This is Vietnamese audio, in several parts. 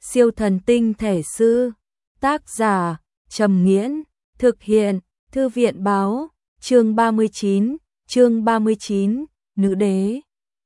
Siêu thần tinh thể sư. Tác giả Trầm Nghiễn. Thực hiện Thư viện báo. Chương 39, Nữ đế.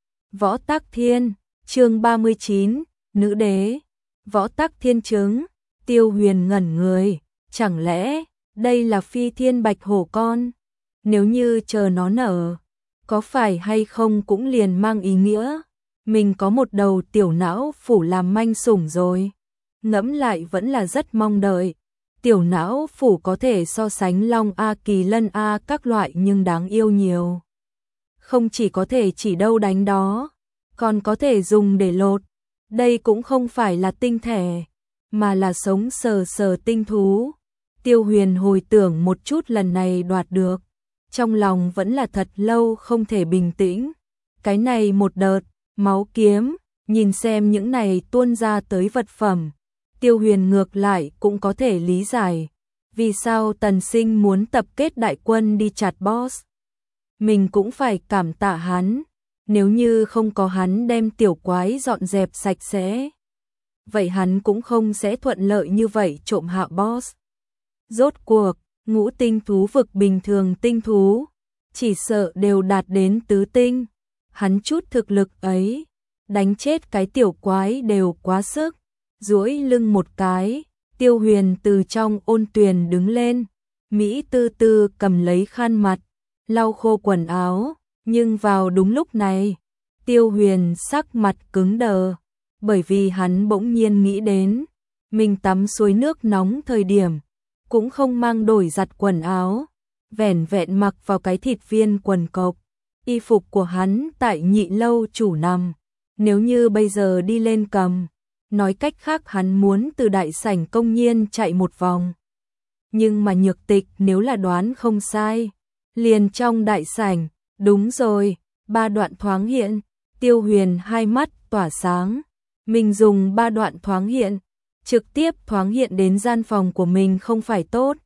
Võ Tắc Thiên. Chương 39, Nữ đế. Võ Tắc Thiên chứng. Tiêu Huyền ngẩn người, chẳng lẽ đây là Phi Thiên Bạch Hổ con? Nếu như chờ nó nở, có phải hay không cũng liền mang ý nghĩa mình có một đầu tiểu não phủ làm manh sủng rồi. Ngẫm lại vẫn là rất mong đợi. Tiểu não phủ có thể so sánh Long A, Kỳ Lân A các loại nhưng đáng yêu nhiều. Không chỉ có thể chỉ đâu đánh đó, còn có thể dùng để lột. Đây cũng không phải là tinh thể, mà là sống sờ sờ tinh thú. Tiêu Huyền hồi tưởng một chút lần này đoạt được, trong lòng vẫn là thật lâu không thể bình tĩnh. Cái này một đợt, máu kiếm, nhìn xem những này tuôn ra tới vật phẩm. Tiêu Huyền ngược lại cũng có thể lý giải vì sao Tần Sinh muốn tập kết đại quân đi chặt boss. Mình cũng phải cảm tạ hắn, nếu như không có hắn đem tiểu quái dọn dẹp sạch sẽ, vậy hắn cũng không sẽ thuận lợi như vậy trộm hạ boss. Rốt cuộc, ngũ tinh thú vực bình thường tinh thú, chỉ sợ đều đạt đến tứ tinh. Hắn chút thực lực ấy, đánh chết cái tiểu quái đều quá sức. Duỗi lưng một cái, Tiêu Huyền từ trong ôn tuyền đứng lên, Mỹ tư tư cầm lấy khăn mặt, lau khô quần áo, nhưng vào đúng lúc này, Tiêu Huyền sắc mặt cứng đờ, bởi vì hắn bỗng nhiên nghĩ đến, mình tắm suối nước nóng thời điểm, cũng không mang đổi giặt quần áo, vẻn vẹn mặc vào cái thịt viên quần cộc, y phục của hắn tại Nhị lâu chủ nằm, nếu như bây giờ đi lên cầm, nói cách khác hắn muốn từ đại sảnh công nhiên chạy một vòng. Nhưng mà Nhược Tịch nếu là đoán không sai, liền trong đại sảnh, đúng rồi, 3 đoạn thoáng hiện, Tiêu Huyền hai mắt tỏa sáng, mình dùng 3 đoạn thoáng hiện, trực tiếp thoáng hiện đến gian phòng của mình không phải tốt.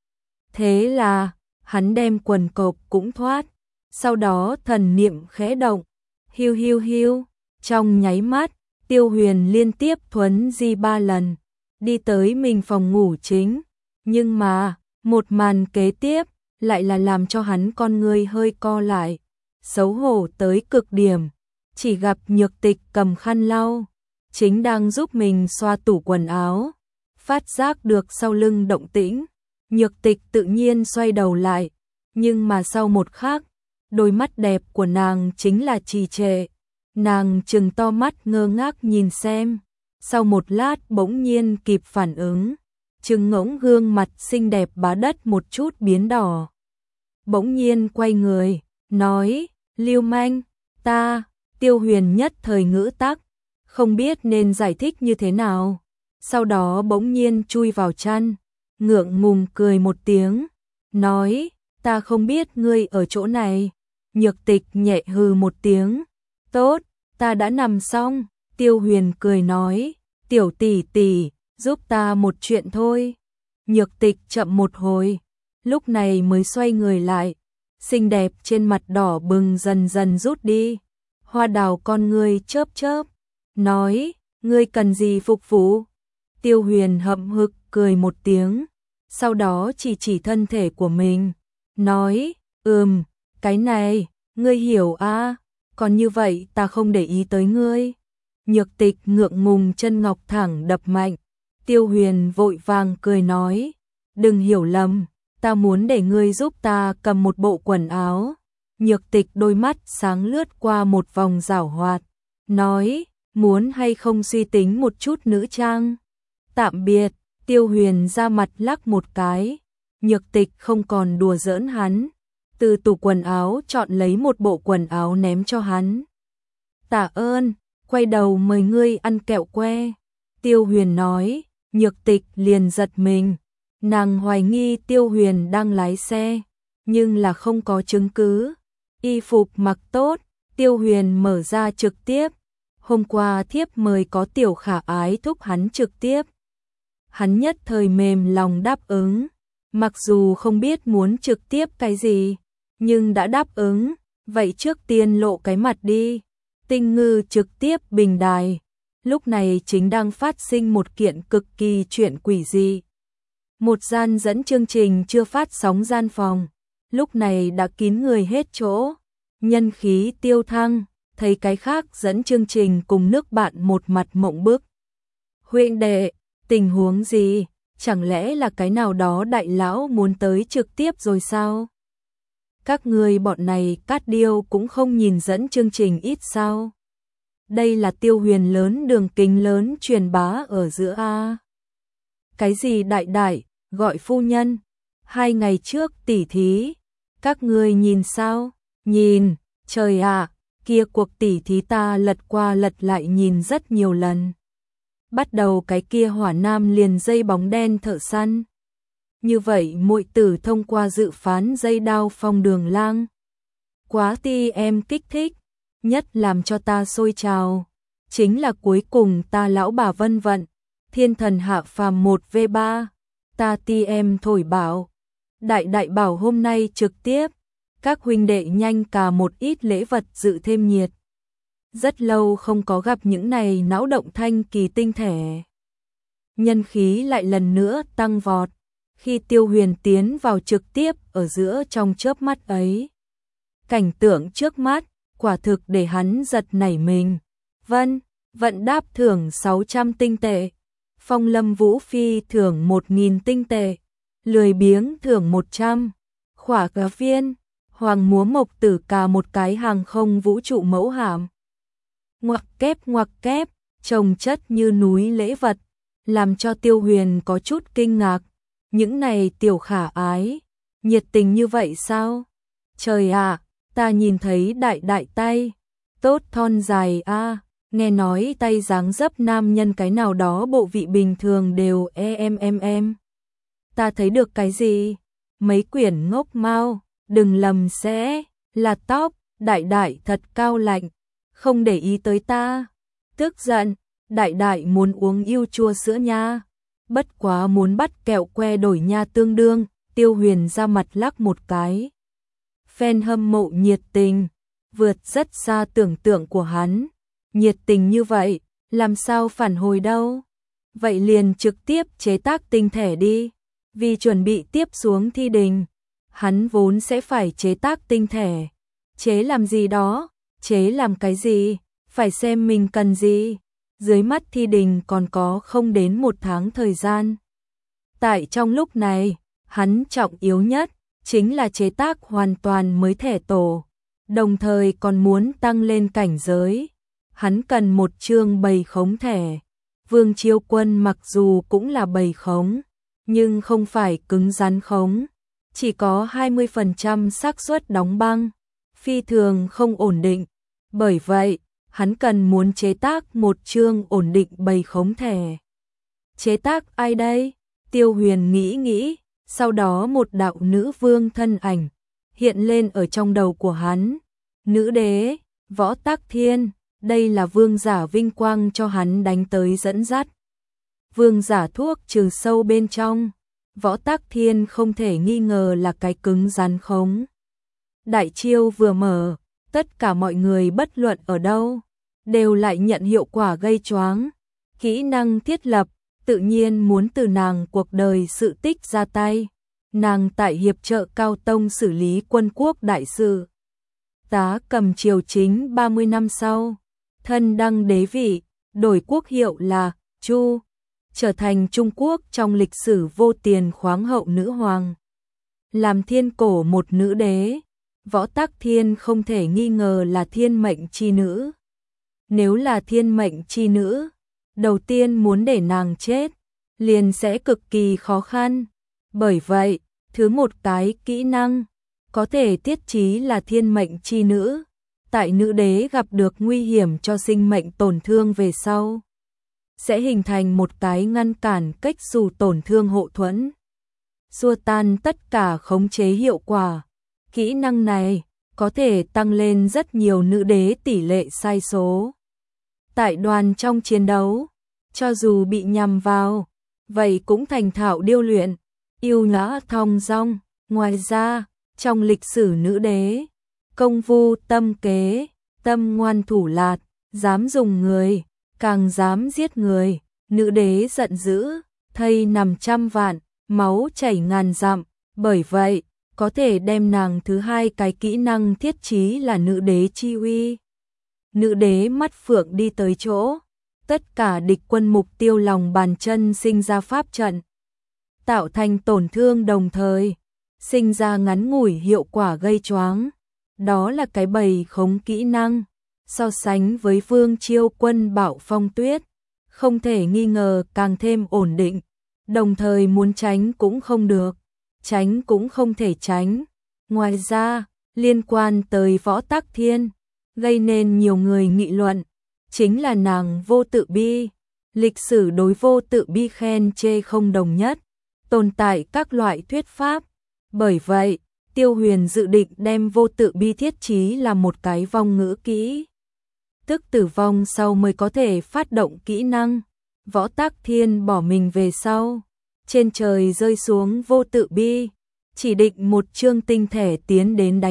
Thế là, hắn đem quần cộc cũng thoát, sau đó thần niệm khẽ động, hiu hiu hiu, trong nháy mắt, Tiêu Huyền liên tiếp thuấn di 3 lần, đi tới mình phòng ngủ chính, nhưng mà, một màn kế tiếp, lại là làm cho hắn con người hơi co lại, xấu hổ tới cực điểm, chỉ gặp Nhược Tịch cầm khăn lau, chính đang giúp mình xoa tủ quần áo, phát giác được sau lưng động tĩnh, Nhược Tịch tự nhiên xoay đầu lại, nhưng mà sau một khắc, đôi mắt đẹp của nàng chính là trì trệ. Nàng trừng to mắt ngơ ngác nhìn xem, sau một lát bỗng nhiên kịp phản ứng, trừng ngỗng gương mặt xinh đẹp bá đất một chút biến đỏ. Bỗng nhiên quay người, nói, Lưu manh, ta, Tiêu Huyền nhất thời ngữ tắc, không biết nên giải thích như thế nào. Sau đó bỗng nhiên chui vào chăn, ngượng ngùng cười một tiếng, nói, ta không biết ngươi ở chỗ này. Nhược Tịch nhẹ hừ một tiếng, tốt, ta đã nằm xong. Tiêu Huyền cười nói, tiểu tỷ tỷ, giúp ta một chuyện thôi. Nhược Tịch chậm một hồi, lúc này mới xoay người lại, xinh đẹp trên mặt đỏ bừng dần dần rút đi. Hoa đào con ngươi chớp chớp, nói, ngươi cần gì phục vụ? Tiêu Huyền hậm hực cười một tiếng, sau đó chỉ thân thể của mình, nói, cái này, ngươi hiểu à, còn như vậy ta không để ý tới ngươi. Nhược Tịch ngượng ngùng chân ngọc thẳng đập mạnh, Tiêu Huyền vội vàng cười nói, đừng hiểu lầm, ta muốn để ngươi giúp ta cầm một bộ quần áo. Nhược Tịch đôi mắt sáng lướt qua một vòng giảo hoạt, nói, muốn hay không suy tính một chút nữ trang. Tạm biệt. Tiêu Huyền ra mặt lắc một cái, Nhược Tịch không còn đùa giỡn hắn, từ tủ quần áo chọn lấy một bộ quần áo ném cho hắn. Tạ ơn, quay đầu mời ngươi ăn kẹo que. Tiêu Huyền nói, Nhược Tịch liền giật mình, nàng hoài nghi Tiêu Huyền đang lái xe, nhưng là không có chứng cứ. Y phục mặc tốt, Tiêu Huyền mở ra trực tiếp, hôm qua thiếp mời có tiểu khả ái thúc hắn trực tiếp. Hắn nhất thời mềm lòng đáp ứng, mặc dù không biết muốn trực tiếp cái gì, nhưng đã đáp ứng, vậy trước tiên lộ cái mặt đi. Tinh Ngư trực tiếp bình đài, lúc này chính đang phát sinh một kiện cực kỳ chuyện quỷ dị. Một gian dẫn chương trình chưa phát sóng gian phòng, lúc này đã kín người hết chỗ, nhân khí tiêu thăng, thấy cái khác dẫn chương trình cùng nước bạn một mặt mộng bức. Huynh đệ, tình huống gì? Chẳng lẽ là cái nào đó đại lão muốn tới trực tiếp rồi sao? Các người bọn này cát điêu cũng không nhìn dẫn chương trình ít sao? Đây là Tiêu Huyền lớn đường kính lớn truyền bá ở giữa A. Cái gì đại đại, gọi phu nhân, 2 ngày trước tỉ thí, các người nhìn sao? Nhìn, trời ạ, kia cuộc tỉ thí ta lật qua lật lại nhìn rất nhiều lần. Bắt đầu cái kia hỏa nam liền dây bóng đen thợ săn. Như vậy muội tử thông qua dự phán dây đao phong đường lang. Quá ti em kích thích, nhất làm cho ta sôi trào. Chính là cuối cùng ta lão bà vân vận, thiên thần hạ phàm 1v3. Ta ti em thổi bảo. Đại đại bảo hôm nay trực tiếp. Các huynh đệ nhanh cả một ít lễ vật dự thêm nhiệt. Rất lâu không có gặp những này não động thanh kỳ tinh thể. Nhân khí lại lần nữa tăng vọt. Khi Tiêu Huyền tiến vào trực tiếp ở giữa trong chớp mắt ấy. Cảnh tượng trước mắt, quả thực để hắn giật nảy mình. Vân, vận đáp thưởng 600 tinh tệ. Phong Lâm Vũ Phi thưởng 1.000 tinh tệ. Lười biếng thưởng 100. Khỏa cá viên, Hoàng múa mộc tử cả một cái hàng không vũ trụ mẫu hàm. Ngoặc kép, trồng chất như núi lễ vật, làm cho Tiêu Huyền có chút kinh ngạc. Những này tiểu khả ái, nhiệt tình như vậy sao? Trời ạ, ta nhìn thấy đại đại tay, tốt thon dài a, nghe nói tay dáng dấp nam nhân cái nào đó bộ vị bình thường đều em. Ta thấy được cái gì? Mấy quyển ngốc mau, đừng lầm sẽ là tóc, đại đại thật cao lạnh, không để ý tới ta. Tức giận, đại đại muốn uống yêu chua sữa nha. Bất quá muốn bắt kẹo que đổi nha tương đương, Tiêu Huyền ra mặt lắc một cái. Fan hâm mộ nhiệt tình, vượt rất xa tưởng tượng của hắn. Nhiệt tình như vậy, làm sao phản hồi đâu? Vậy liền trực tiếp chế tác tinh thể đi. Vì chuẩn bị tiếp xuống thi đình, hắn vốn sẽ phải chế tác tinh thể. Chế làm gì đó? Chế làm cái gì? Phải xem mình cần gì. Dưới mắt thi đình còn có không đến 1 tháng thời gian. Tại trong lúc này, hắn trọng yếu nhất chính là chế tác hoàn toàn mới thẻ tổ, đồng thời còn muốn tăng lên cảnh giới. Hắn cần một chương bầy khống thẻ. Vương Chiêu Quân mặc dù cũng là bầy khống, nhưng không phải cứng rắn khống, chỉ có 20% xác suất đóng băng, phi thường không ổn định. Bởi vậy, hắn cần muốn chế tác một chương ổn định bầy khống thẻ. Chế tác ai đây? Tiêu Huyền nghĩ, sau đó một đạo nữ vương thân ảnh hiện lên ở trong đầu của hắn. Nữ đế, Võ Tắc Thiên, đây là vương giả vinh quang cho hắn đánh tới dẫn dắt. Vương giả thuốc trừ sâu bên trong, Võ Tắc Thiên không thể nghi ngờ là cái cứng rắn khống. Đại chiêu vừa mở, tất cả mọi người bất luận ở đâu, đều lại nhận hiệu quả gây choáng. Kỹ năng thiết lập, tự nhiên muốn từ nàng cuộc đời sự tích ra tay. Nàng tại hiệp trợ Cao Tông xử lý quân quốc đại sự. Tá cầm triều chính 30 năm sau, thân đăng đế vị, đổi quốc hiệu là Chu, trở thành Trung Quốc trong lịch sử vô tiền khoáng hậu nữ hoàng. Làm thiên cổ một nữ đế, Võ Tắc Thiên không thể nghi ngờ là thiên mệnh chi nữ. Nếu là thiên mệnh chi nữ, đầu tiên muốn để nàng chết, liền sẽ cực kỳ khó khăn. Bởi vậy, thứ một cái kỹ năng, có thể tiết chí là thiên mệnh chi nữ. Tại nữ đế gặp được nguy hiểm cho sinh mệnh tổn thương về sau, sẽ hình thành một cái ngăn cản cách dù tổn thương hộ thuẫn, xua tan tất cả khống chế hiệu quả. Kỹ năng này có thể tăng lên rất nhiều nữ đế tỷ lệ sai số. Tại đoàn trong chiến đấu, cho dù bị nhằm vào, vậy cũng thành thạo điêu luyện, yêu nhã thong dong. Ngoài ra, trong lịch sử nữ đế, công vu tâm kế, tâm ngoan thủ lạt, dám dùng người, càng dám giết người. Nữ đế giận dữ, thây nằm trăm vạn, máu chảy ngàn dặm, bởi vậy, có thể đem nàng thứ hai cái kỹ năng thiết chí là nữ đế chi uy. Nữ đế mắt phượng đi tới chỗ, tất cả địch quân mục tiêu lòng bàn chân sinh ra pháp trận, tạo thành tổn thương đồng thời, sinh ra ngắn ngủi hiệu quả gây choáng. Đó là cái bầy khống kỹ năng, so sánh với Vương Chiêu Quân Bạo Phong Tuyết, không thể nghi ngờ càng thêm ổn định, đồng thời muốn tránh cũng không được, tránh cũng không thể tránh. Ngoài ra, liên quan tới Võ Tắc Thiên, gây nên nhiều người nghị luận, chính là nàng vô tự bi. Lịch sử đối vô tự bi khen chê không đồng nhất, tồn tại các loại thuyết pháp. Bởi vậy, Tiêu Huyền dự định đem vô tự bi thiết chí là một cái vong ngữ kỹ, tức tử vong sau mới có thể phát động kỹ năng. Võ Tắc Thiên bỏ mình về sau, trên trời rơi xuống vô tự bi, chỉ định một chương tinh thể tiến đến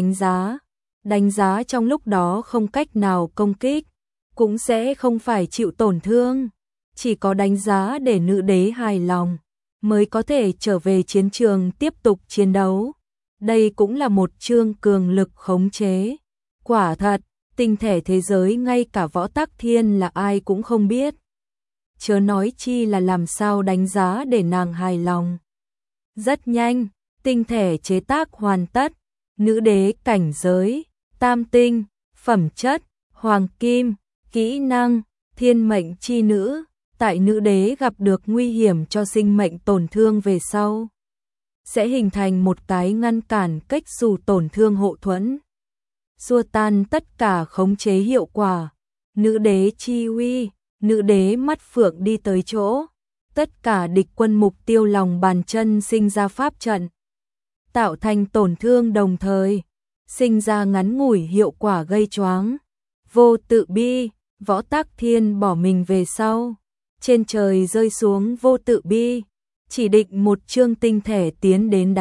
đánh giá trong lúc đó không cách nào công kích, cũng sẽ không phải chịu tổn thương, chỉ có đánh giá để nữ đế hài lòng, mới có thể trở về chiến trường tiếp tục chiến đấu. Đây cũng là một chương cường lực khống chế. Quả thật, tinh thể thế giới ngay cả Võ Tắc Thiên là ai cũng không biết, chớ nói chi là làm sao đánh giá để nàng hài lòng. Rất nhanh, tinh thể chế tác hoàn tất, nữ đế cảnh giới, tam tinh, phẩm chất, hoàng kim, kỹ năng, thiên mệnh chi nữ. Tại nữ đế gặp được nguy hiểm cho sinh mệnh tổn thương về sau, sẽ hình thành một cái ngăn cản cách dù tổn thương hộ thuẫn, xua tan tất cả khống chế hiệu quả. Nữ đế chi uy, nữ đế mắt phượng đi tới chỗ, tất cả địch quân mục tiêu lòng bàn chân sinh ra pháp trận, tạo thành tổn thương đồng thời, sinh ra ngắn ngủi hiệu quả gây choáng. Vô tự bi, Võ Tắc Thiên bỏ mình về sau, trên trời rơi xuống vô tự bi, chỉ định một chương tinh thể tiến đến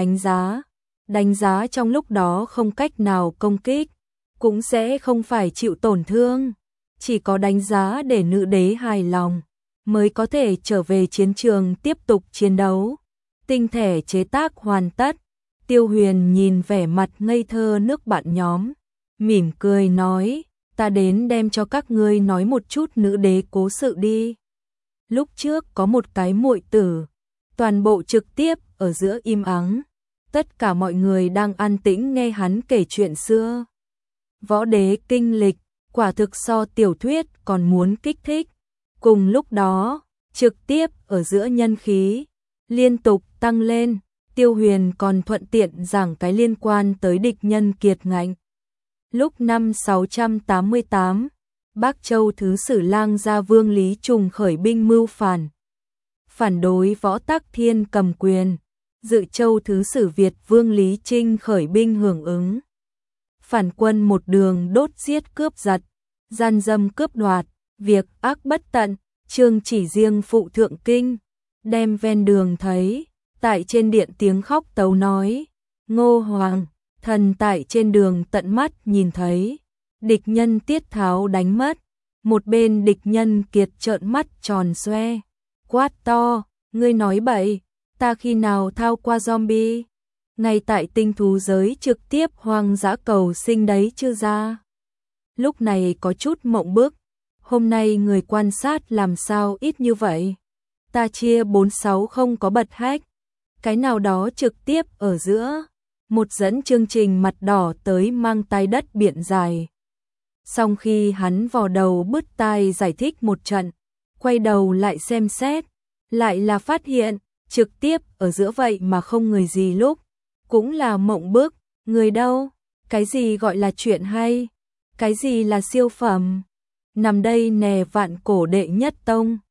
đánh giá trong lúc đó không cách nào công kích, cũng sẽ không phải chịu tổn thương, chỉ có đánh giá để nữ đế hài lòng, mới có thể trở về chiến trường tiếp tục chiến đấu. Tinh thể chế tác hoàn tất, Tiêu Huyền nhìn vẻ mặt ngây thơ nước bạn nhóm, mỉm cười nói, ta đến đem cho các ngươi nói một chút nữ đế cố sự đi. Lúc trước có một cái muội tử, toàn bộ trực tiếp ở giữa im ắng, tất cả mọi người đang an tĩnh nghe hắn kể chuyện xưa. Võ đế kinh lịch, quả thực so tiểu thuyết còn muốn kích thích. Cùng lúc đó, trực tiếp ở giữa nhân khí liên tục tăng lên, Tiêu Huyền còn thuận tiện giảng cái liên quan tới địch nhân kiệt ngạnh. Lúc năm 688, Bắc Châu Thứ Sử Lang gia Vương Lý Trùng khởi binh mưu phản đối Võ Tắc Thiên cầm quyền, Dự Châu Thứ Sử Việt Vương Lý Trinh khởi binh hưởng ứng. Phản quân một đường đốt giết cướp giật, gian dâm cướp đoạt, việc ác bất tận, Trương chỉ riêng phụ thượng kinh, đem ven đường thấy, tại trên điện tiếng khóc tấu nói, Ngô Hoàng, thần tại trên đường tận mắt nhìn thấy, địch nhân Tiết Tháo đánh mất, một bên địch nhân Kiệt trợn mắt tròn xoe, quát to, ngươi nói bậy, ta khi nào thao qua zombie, ngay tại tinh thú giới trực tiếp hoang dã cầu sinh đấy chưa ra. Lúc này có chút mộng bức, hôm nay người quan sát làm sao ít như vậy, ta chia 4-6 không có bật hack, cái nào đó trực tiếp ở giữa, một dẫn chương trình mặt đỏ tới mang tai đất biển dài. Xong khi hắn vò đầu bứt tai giải thích một trận, quay đầu lại xem xét, lại là phát hiện, trực tiếp ở giữa vậy mà không người gì lúc, cũng là mộng bức, người đâu, cái gì gọi là chuyện hay, cái gì là siêu phẩm, nằm đây nè vạn cổ đệ nhất tông.